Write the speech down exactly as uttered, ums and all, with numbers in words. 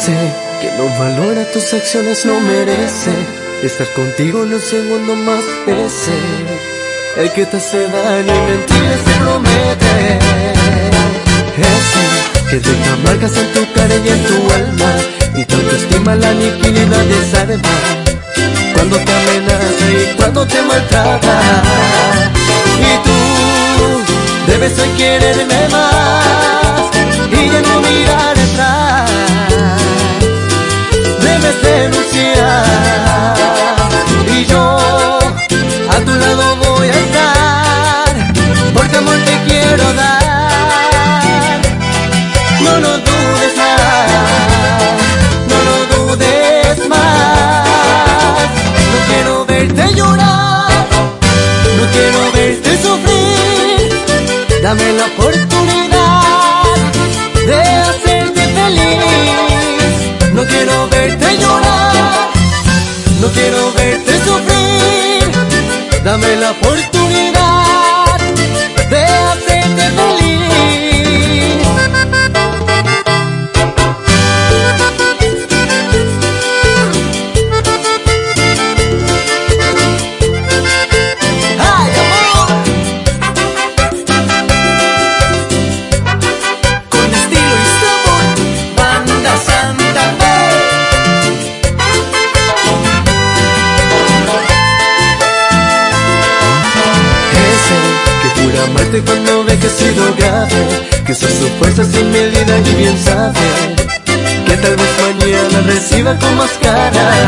Ese que no valora tus acciones no merece estar contigo ni un segundo más. Ese el que te hace daño y mentiras te promete. Ese que deja marcas en tu cara y en tu alma y tu autoestima la aniquila y desarma cuando te amenaza y cuando te maltrata. Y tú debes hoy quererme más y ya no mirar atrás. Debes denunciar y yo a tu lado voy a estar, porque amor te quiero dar. No lo dudes más, no lo dudes más. No quiero verte llorar, no quiero verte sufrir. Dame la oportunidad de hacerte feliz. No quiero verte llorar, no quiero verte sufrir. Dame la oportunidad de hacerte feliz. ¡Ay, amor! Con estilo y sabor, Banda Santa Fe. Amarte cuando ve que he sido grave, que soy su fuerza sin medida y bien sabe que tal vez mañana reciba con más cara.